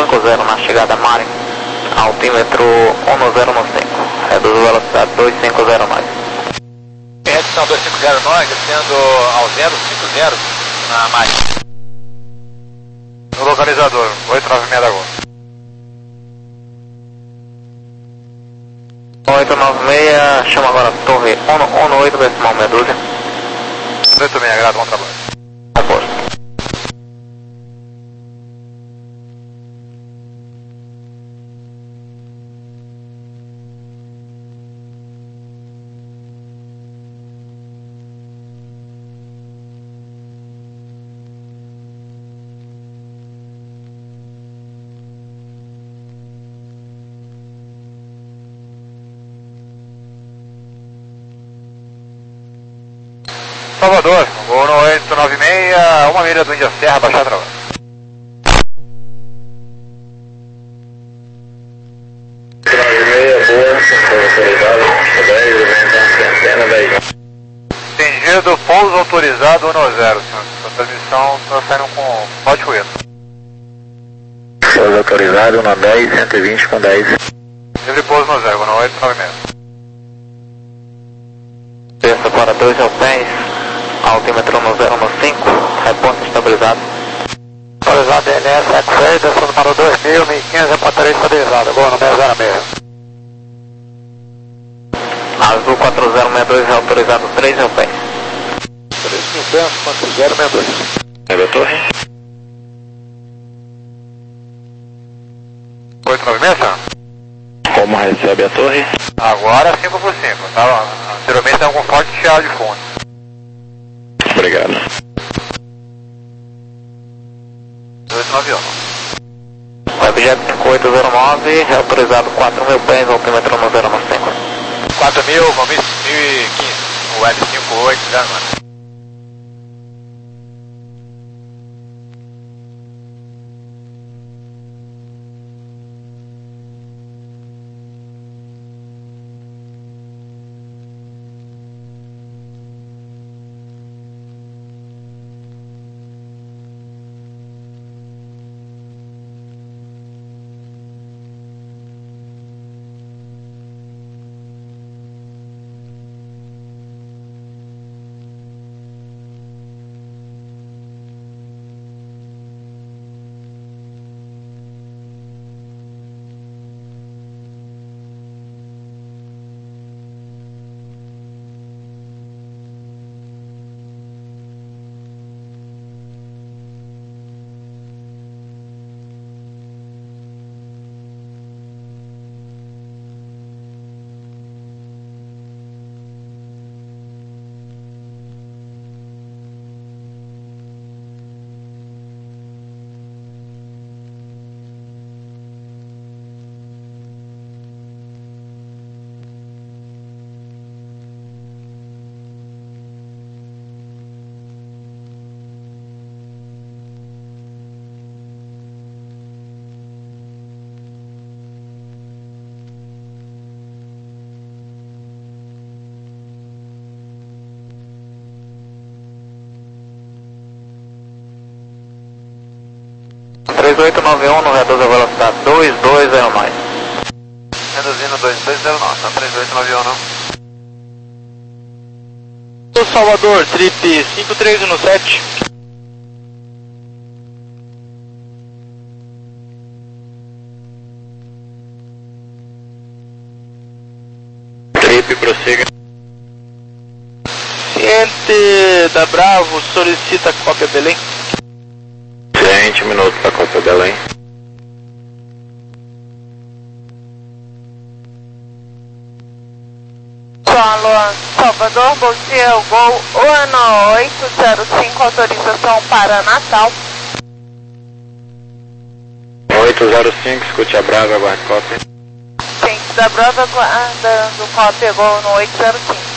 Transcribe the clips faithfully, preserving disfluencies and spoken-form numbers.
cinquenta na chegada Mari, altímetro cento no cinco, reduz a velocidade duzentos e cinquenta nós. Redução duzentos e cinquenta nós, descendo ao zero cinquenta na Mari. No localizador, oito nove seis da Gol. oito nove seis, chama agora a torre cento e oito decimal meia dúzia. oito seis grado, bom trabalho. Aposto. Salvador, voo no oito nove seis, uma milha do Índia Serra, baixar a trava. Entendido, pouso autorizado no zero, senhor. Sua transmissão está saindo com forte ruído. Pouso autorizado no dez, cento e vinte com dez. Livre pouso no zero, no oito nove seis. Terça para dois alpéns, altímetro no zero no cinco, reporte estabilizado. Estabilizado D N S X seis, descendo para o dois mil, mil e quinze, reportaria estabilizada. Boa, no seis zero seis. Azul quatro zero seis dois, autorizado três alpéns. três mil pés, quatro zero seis dois. Recebe a torre. oito nove seis, senhor? Como recebe a torre? Agora cinco por cinco, tá? Anteriormente tem algum forte chiado de fundo. Obrigado. dois nove um. Webjet cinco oito zero nove, autorizado quatro mil pés, altímetro no zero no cinco. quatro mil, mil e quinze, o Web cinco oito zero nove. três oito nove um, no reduz a velocidade dois dois zero nove. Reduzindo dois dois zero nove, tá? três oito nove um não. Salvador, trip cinco três um sete. Trip, prossiga. Ciente da Bravo, solicita cópia Belém. vinte minutos para Copa Belém. Solo Salvador, bom dia, o Gol ano oito zero cinco, autorização para Natal. oito zero cinco, escute a Brava, aguarde cópia. Ciente da Brava, aguardando cópia, Gol no oito zero cinco.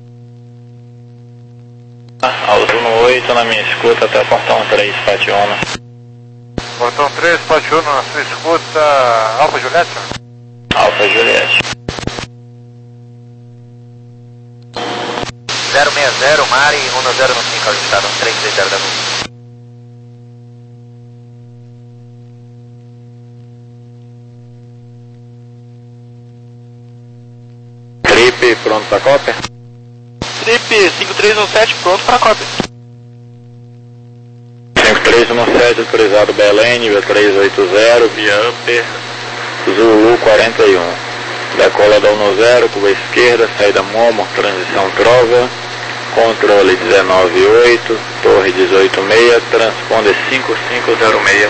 Alto no oito, na minha escuta, até o portão três, Pationa. Portão três, Pationa, na sua escuta, Alfa Juliette? Alfa Juliette. zero seis zero, Mari, um zero cinco, ajustado, três três zero da Gol. Trip pronto para cópia? Trip cinco três um sete pronto para cópia. cinco três um sete autorizado Belém, nível trezentos e oitenta, via Upper, Zulu quarenta e um. Decola da dezessete, curva esquerda, saída Momo, transição Trova, controle dezenove e oito, torre dezoito e seis, transponder cinco cinco zero seis.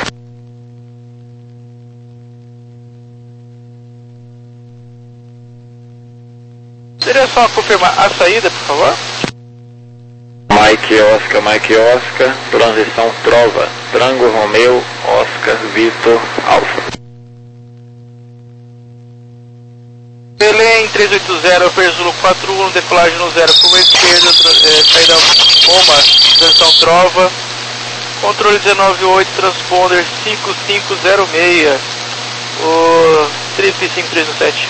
Seria só confirmar a saída, por favor? Mike Oscar, Mike Oscar, transição Trova, Trango Romeu, Oscar, Vitor, Alfa. Belém trezentos e oitenta, Verzulo quatro um, decolagem no zero, curva esquerda, é, saída Moma, transição Trova, controle dezenove e oito, transponder cinco cinco zero seis, o Trip cinco três um sete.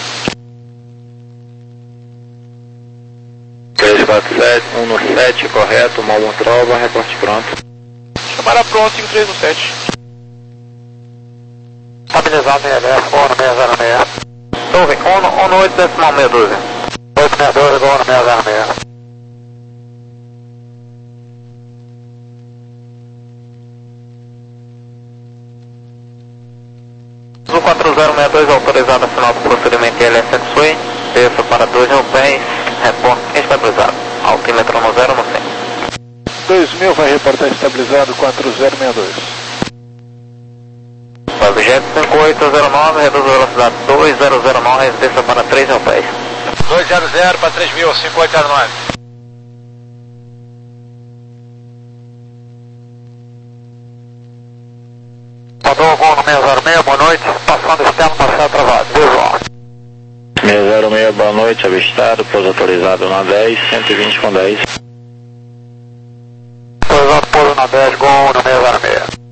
três quatro sete, um no sete, correto, Momo Trova, reporte pronto. Chamada pronto, cinco três um sete. Estabilizado em L S, Gol no seis zero seis. Torre um no oito decimal meia dúzia. oito seis dois, Gol no seis zero seis. Zulu quatro zero seis dois autorizado a final do procedimento L S X-Way, desça para dois mil pés, reporte estabilizado, altímetro no zero no cem. dois mil vai reportar estabilizado quatro zero seis dois. Objeto cinco oito zero nove, reduz a velocidade dois zero zero nove, desça para três mil pés. dois zero zero para três mil, cinco oito zero nove. Padrão Gol no seis zero seis, boa noite. Passando externo, parcial travado. Visual. seis zero seis, boa noite, avistado, pouso autorizado na dez, cento e vinte com dez. Autorizado pouso na dez, Gol no seis zero seis.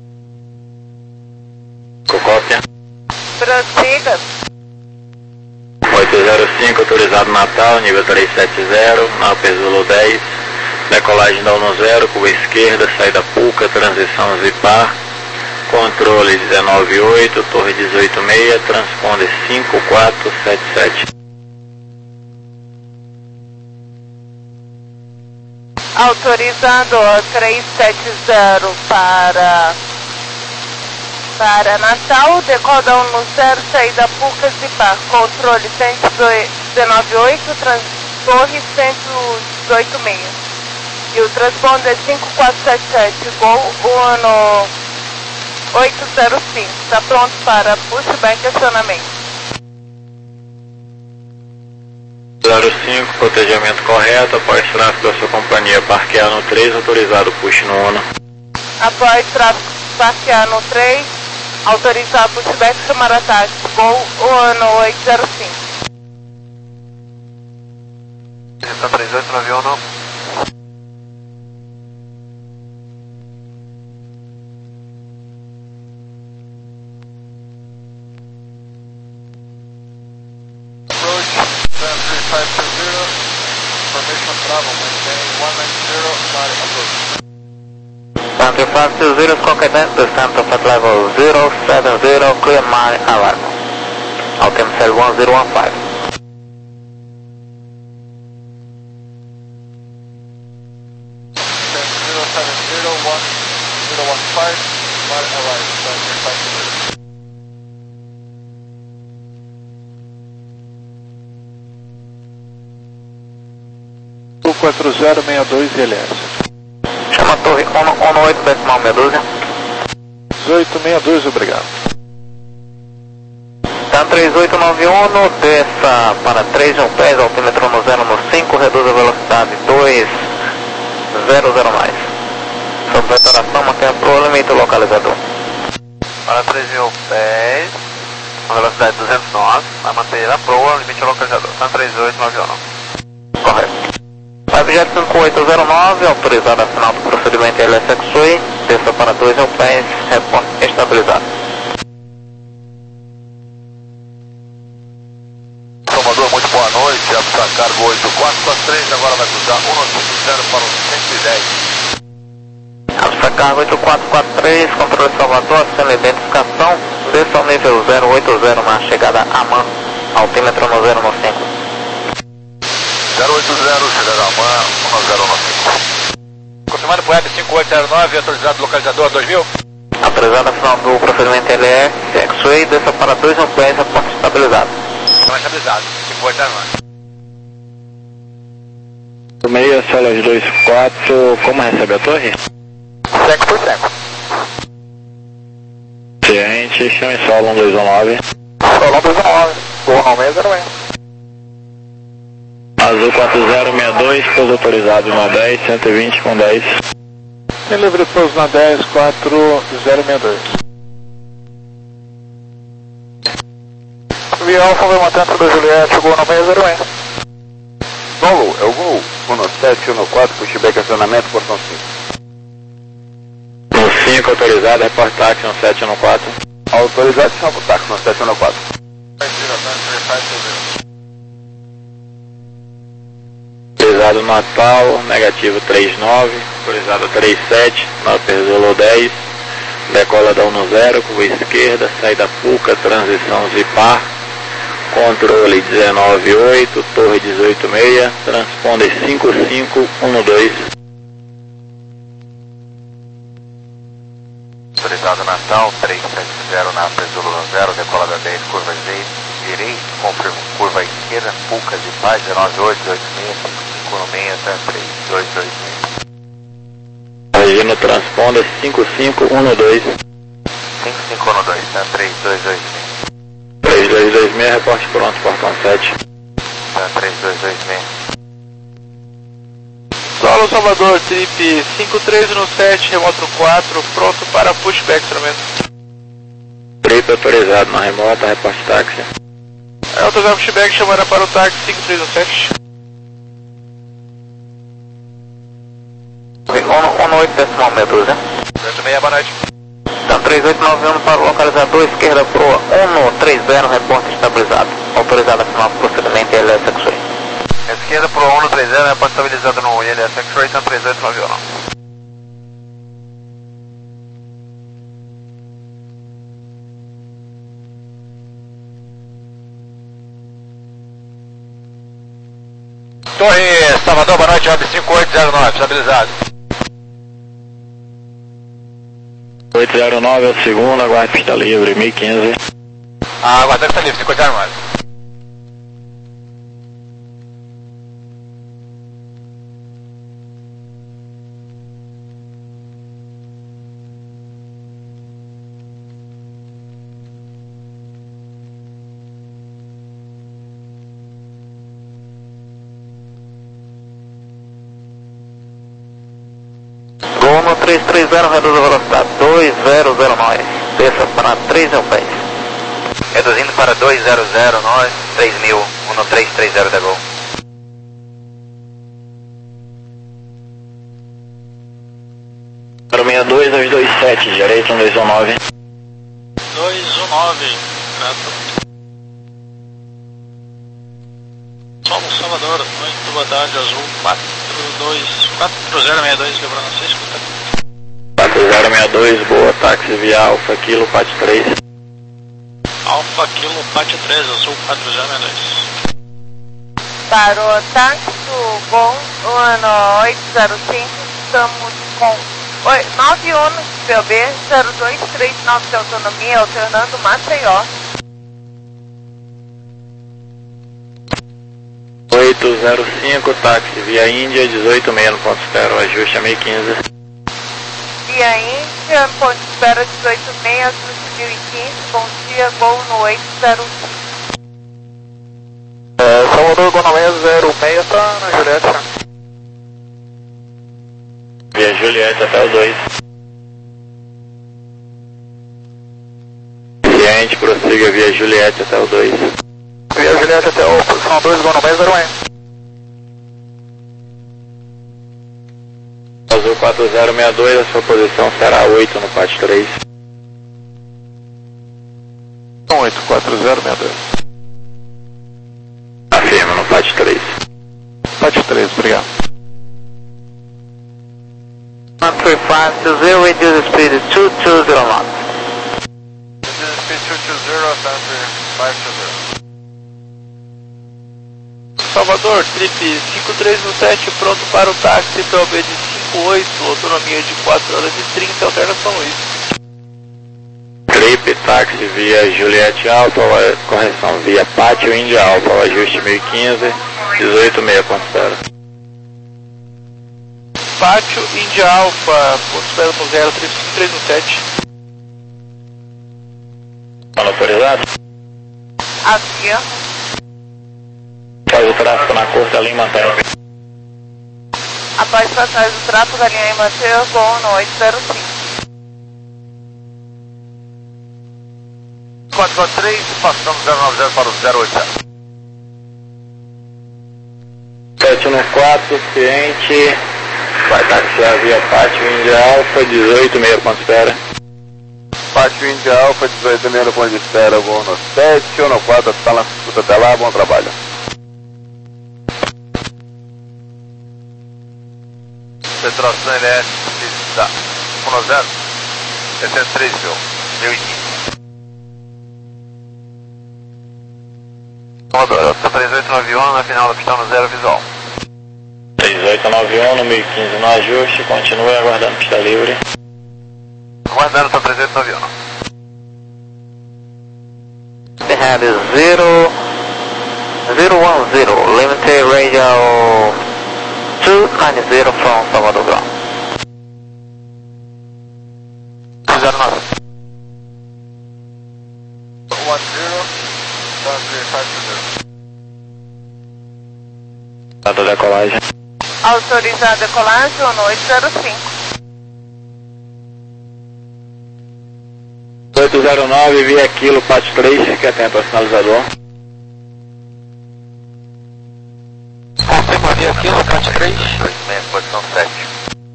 Cópia. Prossiga. oito zero cinco, autorizado Natal, nível trezentos e setenta, na Zulu dez, decolagem da dezessete, curva esquerda, saída Puca, transição Zipar, controle dezenove e oito, torre dezoito e seis, transponder cinco quatro sete sete. Autorizando trezentos e setenta para... Para Natal, decoda um no zero, saída Puca Zipar, controle cento e dezenove e oito, trans, torre cento e dezoito e seis. E o transponder cinco quatro sete sete, Gol um oito zero cinco, está pronto para pushback e acionamento. zero cinco, cotejamento correto, após tráfego da sua companhia parquear no três, autorizado push no Uno. Após tráfego parquear no três, autorizar pushback e chamar ataque. Gol um oito zero cinco. Está três oito nove um. Santa Fe two zero, contact the Santa Fe level zero seven zero, clear my alarm. Altimeter cell one zero one five. zero seven zero one zero one five, my alarm, Santa Fe two zero. quatro zero seis dois L S. Chama a torre um no oito decimal meia dúzia. dezoito sessenta e dois, obrigado. Tá três oito nove um, desça para três mil pés, altímetro no zero no cinco, reduz a velocidade dois zero zero mais. Sob detonação, mantenha pro limite localizador. Para três mil pés, a velocidade duzentos nós, vai manter a proa, limite localizador. Tá três oito nove um. Correto. Objeto cinco oito zero nove, autorizado a final do procedimento L S X-Way, desça para dois mil pés, reponte estabilizado. Salvador, muito boa noite, Absa Cargo oito quatro quatro três, agora vai cruzar um cinco zero para o cento e dez. Absa Cargo oito quatro quatro três, controle Salvador, acena identificação, desça ao nível zero oito zero na chegada a man, altímetro no zero no cinco. zero oito zero, Cidadalman, um zero nove. Confirmado por Web cinco oito zero nove, autorizado localizador dois mil. Autorizado a final do procedimento L E, X-Ray, desça para dois um pés, reporte estabilizado. Está estabilizado, cinco oito zero nove. meia, Solas dois quatro, como recebe a torre? Seco por seco. Ciente, chame solo um dois um nove. Solon dois um nove, Gol no meio, zero um. Azul quatro zero seis dois, pouso autorizado na dez, cento e vinte com dez. Tem livre pouso na dez, quatro zero seis dois. Via Alfa, vai manter da Juliette, Gol no meio, zero um. Gol, é o Gol, um sete um quatro, pushback acionamento, portão cinco. No cinco, autorizado, reporte táxi no sete um quatro. Autorização para o táxi no sete um quatro. Autorizado Natal, negativo três nove, autorizado três sete, Upper Zulu dez, decola da um zero, curva esquerda, saída Puca, transição Zipar, controle dezenove oito, torre dezoito seis, transponder cinco cinco um dois. Autorizado Natal, três sete zero, na Zulu zero, decola da dez, curva direita, confirmo curva esquerda, Puca de Paz, dezenove oito, oito seis, cinco um seis, três dois dois seis. Regina transponder cinco cinco um dois. cinco cinco um dois, três dois dois seis. três dois dois seis, reporte pronto, portão sete. três dois dois seis. Solo Salvador, trip cinco três um sete, remoto quatro, pronto para pushback, instrumento. Trip autorizado na remota, reporte táxi. É, autorizado pushback, chamará para o táxi cinco três um sete. um oito decimal meia dúzia. oito seis, boa noite. Então três oito nove um para o localizador, esquerda proa um três zero, reporte estabilizado. Autorizado a final do procedimento L S X-Ray. Esquerda pro um três zero, reporte estabilizado no I L S X-Ray, então três oito nove um. Torre Salvador, boa noite, Web cinco oito zero nove, estabilizado. oito zero nove é o segundo, aguarde pista livre, mil e quinze. Ah, aguardando que está livre, cinco oito zero nove. Gol no três três zero, reduz a velocidade dois zero zero nove, desça para três mil pés. Reduzindo para dois zero zero nove, três mil, um três três zero da Gol. Para sessenta e dois aos vinte e sete, direito um dois um nove. dois um nove, grato. Solo Salvador, muito boa tarde, Azul quatro dois, quatro zero seis dois, lembrando a seis, quatro zero seis dois, boa, táxi via Alfa Kilo, Pat três. Alfa Kilo Pat três, Azul quatro zero seis dois. Para o táxi do Gol, ano oito zero cinco, estamos com nove um P O B, zero dois três nove de autonomia, alternando Maceió. oito zero cinco, táxi via Índia, dezoito seis no ponto zero, ajuste a mil e quinze. Via Índia, ponto de espera dezoito seis, ajuste mil e quinze, bom dia, Gol no oito zero cinco. É, Salvador, Gol no meio, zero seis, está na Juliette. Via Juliette até o dois. Ciente, prossiga via Juliette até o dois. Via Juliette até o posição dois, Gol no meio, zero um. Azul quatro zero seis dois, a sua posição será oito no Pat três. oito quatro zero seis dois. Afirma no Pat três. Pat três, obrigado. one three five two zero, reduce speed two two zero knots. Speed two two zero, Thunder five two zero. Salvador, trip cinco três um sete, pronto para o táxi P O B de cinco oito, autonomia de quatro horas e trinta, alternação Luiz. Trip, táxi via Juliette Alfa, correção, via Pátio Índia Alfa, ajuste mil e quinze, dezoito meia, ponto zero. Pátio Índia Alfa, ponto zero no zero, trip cinco três um sete. Tá autorizado? Aqui, ó. Faz o tráfego na curta ali, mantém. Após passagem do tráfego da linha em Mateus, voo no oito zero cinco. quatro quatro três, passamos zero nove zero para o zero oito zero. sete um quatro, ciente, vai taxiar via Pátio Índia Alfa, dezoito meia, ponto espera. Pátio Índia Alfa, dezoito meia, ponto de espera, voo no sete um quatro, está na escuta até lá, bom trabalho. Saturação L S, tá, um zero, sessenta e três mil, mil e quinze. Commodore, três oito nove um na final da pista no zero visual. três oito nove um no mil e quinze no ajuste, continue aguardando pista livre. Aguardando para três oito nove um. They had zero, zero one zero, limited radial two nine zero from Salvador Ground. zero nove. one zero, five zero. Data da decolagem. Autorizada a decolagem no oito zero cinco. oito zero nove, via Kilo, Pátio três, fique atento ao sinalizador. Confirma via Kilo, Pátio três. dois meia, posição sete.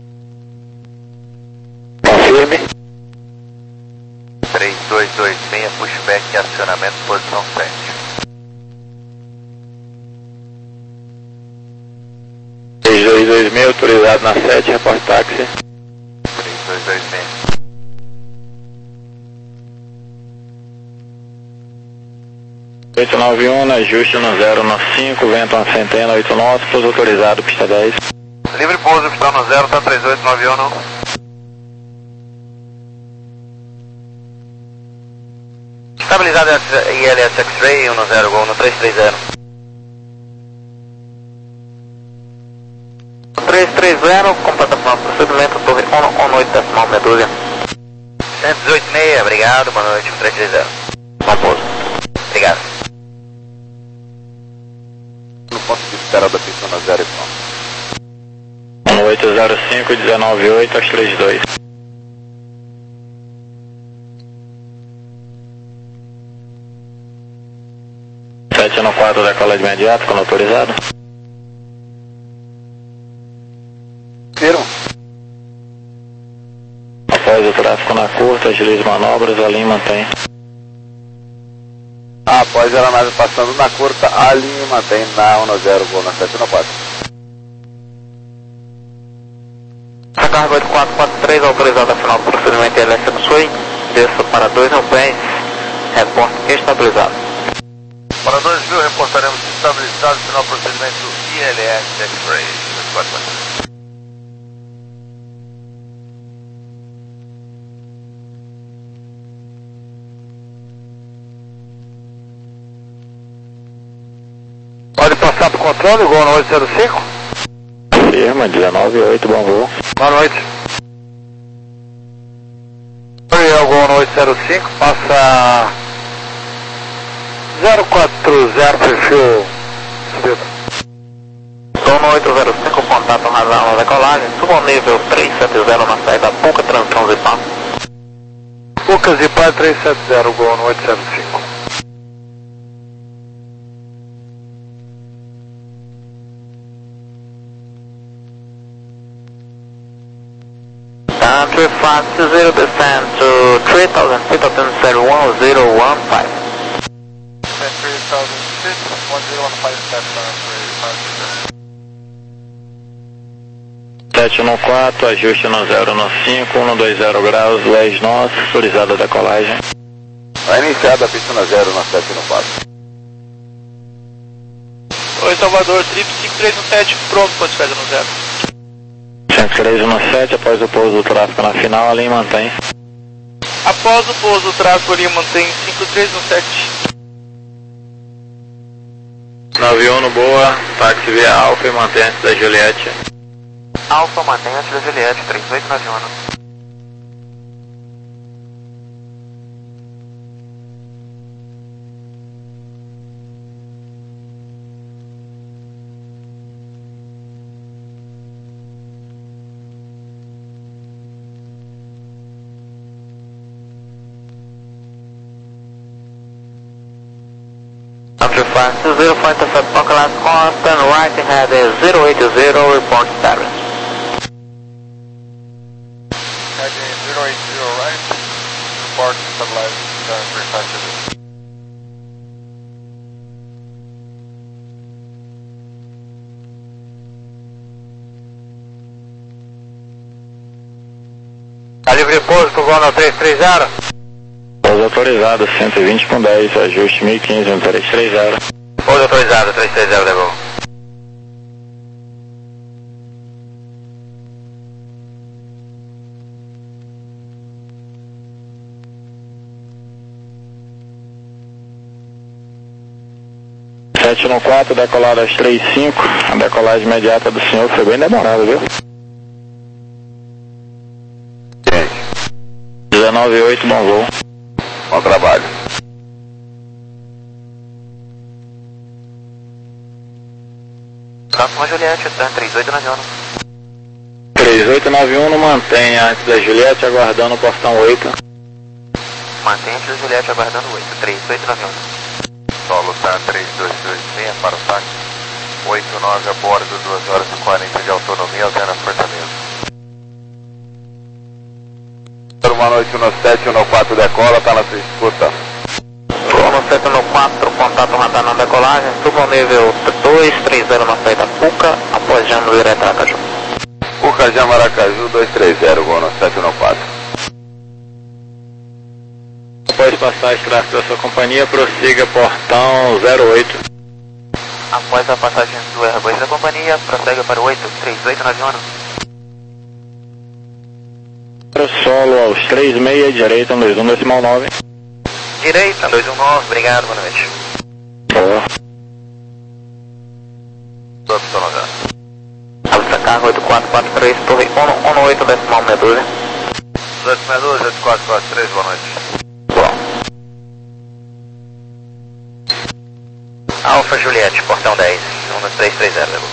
Confirme. três dois dois seis, pushback e acionamento, posição sete. três dois dois seis, autorizado na sete, reporte táxi. três dois dois seis. oito nove um, ajuste no zero no cinco, vento uma centena, oito nove, pouso autorizado, pista dez. Livre pouso, pista no zero, tá três oito nove um, não? Estabilizado I L S X-Ray, um no zero, gol no três três zero. três três zero, completação do procedimento, torre um oito decimal meia dúzia. cento e dezoito meia, obrigado, boa noite, três três zero. Bom pouso. Obrigado. No ponto de espera da pista no zero e pronto. oito zero cinco, dezenove oito, às três dois. sete no quatro, decola de imediato, quando autorizado. Viram? Após o tráfego na curta, agilize manobras, a linha mantém. Após a aeronave passando na curta, a linha mantém na um no zero, gol na sete no quatro. A carga oito quatro quatro três, autorizada a final do procedimento I L S X-Ray, desça para dois mil pés, reporte estabilizado. Para dois mil, reportaremos estabilizado final do procedimento I L S X-Ray. Pode passar para o controle, gol no oito zero cinco? Firma, dezenove oito, bom voo. Boa noite. Oi, é o gol no oito zero cinco, passa zero quatro zero, perfil subido. Gol no oito zero cinco, contato razão na decolagem, suba ao nível três sete zero na saída Puca, transição Zipar. Puca Zipar três sete zero, gol no oito zero cinco. Country five two zero, descend to three thousand feet, attend zero one zero one five. three thousand feet, one zero one five, sete no quatro, ajuste no zero no cinco, um dois zero graus, dez nós, autorizada a decolagem. Vai iniciada a pista no zero na sete no quatro. Oi, Salvador, trip cinco três um sete, pronto para despesa no zero. cinco três um sete, após o pouso do tráfego na final, a linha mantém. Após o pouso do tráfego, a linha mantém cinco três um sete. nove um, boa, táxi via Alfa e mantém antes da Juliette. Alfa mantém antes da Juliette, três oito nove um. Two zero for intercept Buckland constant, right ahead is zero eight zero, report status. Heading zero eight zero right, report stabilized, uh, three passengers. Tá livre pouso pro Gol no três três zero. Pouso autorizado, cento e vinte com dez, ajuste mil e quinze, no três três zero. Pouso autorizado, três três zero, levou. sete um quatro, decolada às três e cinco, a decolagem imediata do senhor foi bem demorada, viu? dezenove oito, bom voo. Bom trabalho. Próxima Juliette, Tan três oito nove um. três oito nove um, mantenha antes da Juliette, aguardando o portão oito. Mantém antes da Juliette, aguardando oito, três oito nove um. Solo Tan três dois dois seis para o táxi. oito nove a bordo, duas horas e quarenta de autonomia, alterna Fortaleza. Uma noite no sete um quatro decola, tá na sua escuta. No sete um quatro, contato radar na decolagem, suba ao nível dois três zero na saída Puca, após Jamo direto Aracaju. Puca Jamo Aracaju, dois três zero, voo no sete um quatro. Após passar o tráfego da sua companhia, prossiga portão zero oito. Após a passagem do Airbus da companhia, prossegue para o oito três oito nove um. Solo aos três seis, direita, dois um decimal nove. Direita, dois um nove, obrigado, boa noite. Boa. Alta Carro oito quatro quatro três, torre um oito decimal Medusa. oito Medusa, oito quatro quatro três, boa noite. Bom. Alfa Juliette, portão dez, um três três zero, levou.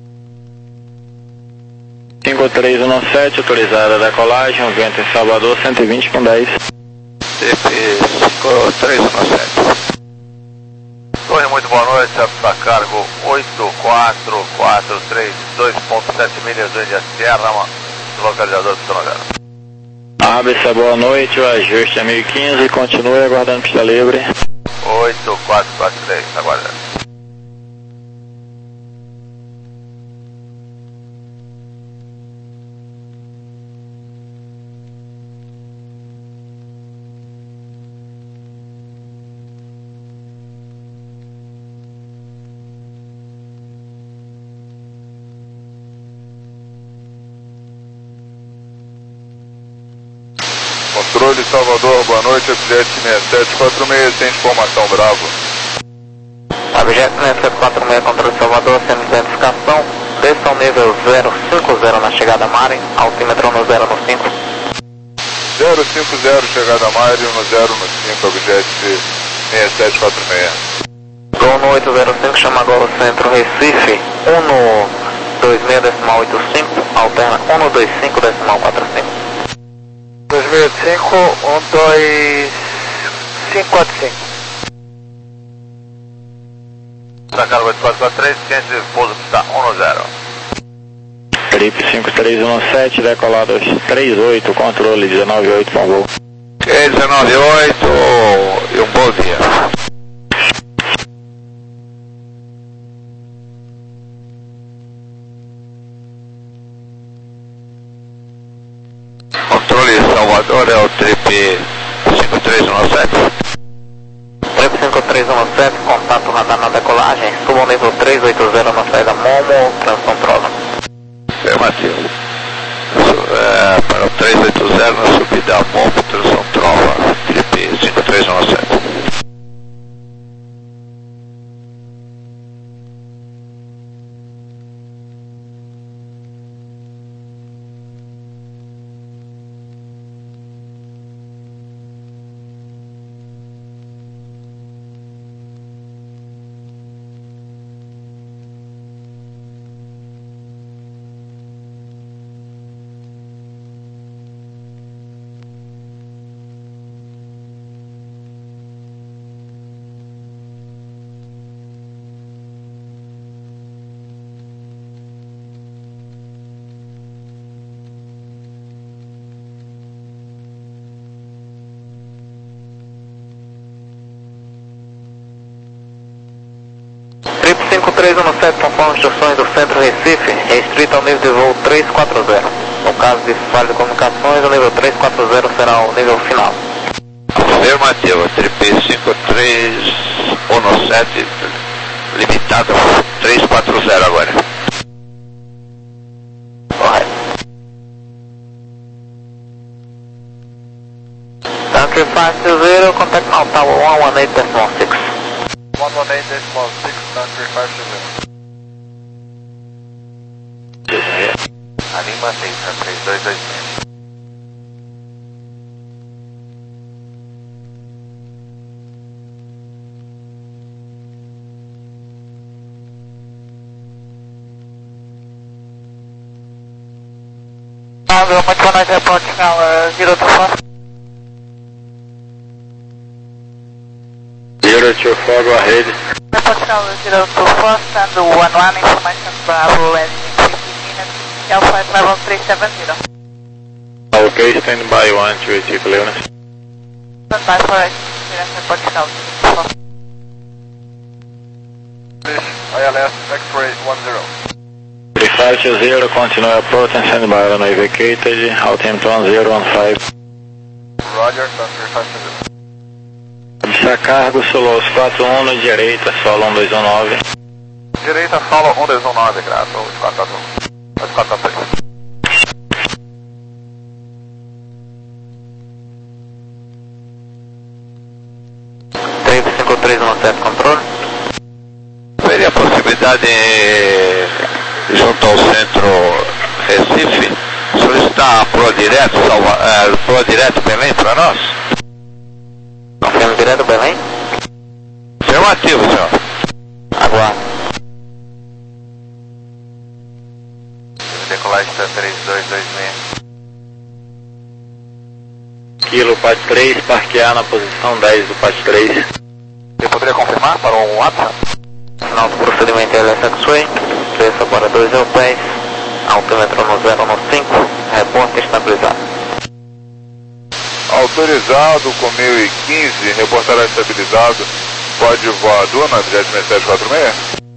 cinco três um sete, autorizada a decolagem, o vento em Salvador, cento e vinte com dez. T P cinco três um sete. Torre, muito boa noite, para cargo oito quatro quatro três, dois ponto sete milhas do Índia Sierra, localizador do sonograma. Abre-se, boa noite, o ajuste é mil e quinze e continue aguardando pista livre. oito quatro quatro três, aguardando. Controle Salvador, boa noite, objeto seis sete quatro seis, sem informação, Bravo. Objeto seis sete quatro seis, controle Salvador, sem identificação, desça ao nível zero cinco zero na chegada a Mari, altímetro no zero no cinco. zero cinco zero, chegada a Mari, no zero no cinco, objeto seis sete quatro seis. Gol no oito zero cinco, chama agora o centro Recife, um no dois seis decimal oito cinco, alterna um no dois cinco decimal quatro cinco. dois mil e cinco, um dois cinco quatro cinco. Sacado oito quatro quatro três, ciência de pouso que está um no zero. Trip cinco três um sete, decolado aos três oito, controle dezenove oito, bom voo. Ok, dezenove oito e um bom dia. Controle Salvador é o trip cinco três um sete. Trip cinco três três um sete, contato radar na decolagem, suba ao nível três oito zero na saída Momo, transição Trova. Afirmativo. É, para o três oito zero na subida Momo, transição Trova, Felipe cinco três um sete. cinco três um sete, conforme instruções do Centro Recife, restrito ao nível de voo trezentos e quarenta. No caso de falha de comunicações, o nível trezentos e quarenta será o nível final. Afirmativa, Trip cinco três um sete, limitado a trezentos e quarenta agora. Correto. Country five zero, contact now tower one one eight point six. one one eight point six, country five zero. Ali mantém, tá três dois dois seis. Bravo, muito boa noite, reporte final zero two four. zero two four, go ahead. Report final zero two four, stand one one, information Bravo, and in fifteen minutes, Alpha five one three seven zero. Okay, stand by one two eight, clearance. Stand by for experience, report final zero two four. I L S X-ray one zero. three five two zero, continue approach and stand by on vacated, altimeter one zero one five. Roger, country five zero. Absa cargo, solo os quatro um no direita, solo um dois um nove. Direita, solo um dois um nove, graças ao quatro quatro três. três cinco três um sete, controle. Teria a possibilidade, junto ao Centro Recife, solicitar a Pro Direto, Salva, é, Pro Direto Belém para nós? Confirmo direto Belém? Afirmativo, senhor. Aguardo. Decolagem está três dois dois seis. Kilo P A T três, parquear na posição dez do P A T três. Você poderia confirmar para o WhatsApp? Final do procedimento L S X-Ray, desça para dois zero dez, altímetro no zero no cinco, reporte estabilizado. Autorizado com mil e quinze, reportará estabilizado. Pode voar a Duna, jet seis sete quatro seis?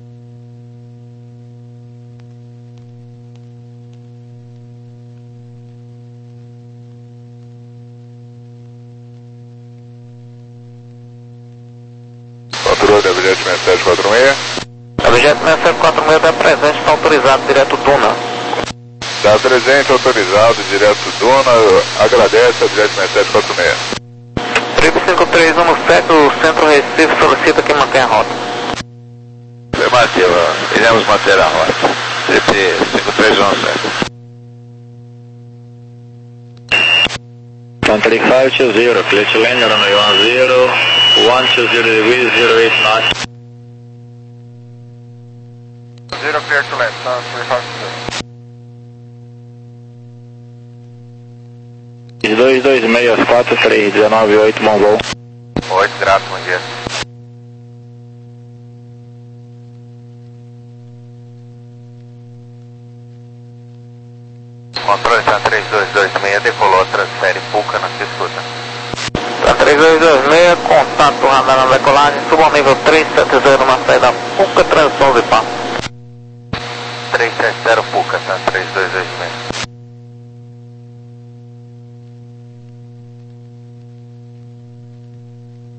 Patrulha, jet seis sete quatro seis. Objeto seis sete quatro seis está presente, está autorizado, direto Duna. Está presente, autorizado, direto Duna, agradece a jet seis sete quatro seis. Trip cinco três um sete, o Centro Recife solicita que mantenha a rota. Afirmativa, iremos manter a rota. Trip cinco três um sete. Country five two zero, flight line runway one zero, one two zero degrees, zero eight knots. Zero clear to land, country five zero. dois dois seis quatro três um nove oito, bom voo. oito, grato, bom dia. Controle está três dois dois seis, decolou, transfere Puca na sua escuta. Tá três dois dois seis, contato radar na decolagem, suba ao nível trezentos e setenta na saída Puca, transição Zipar.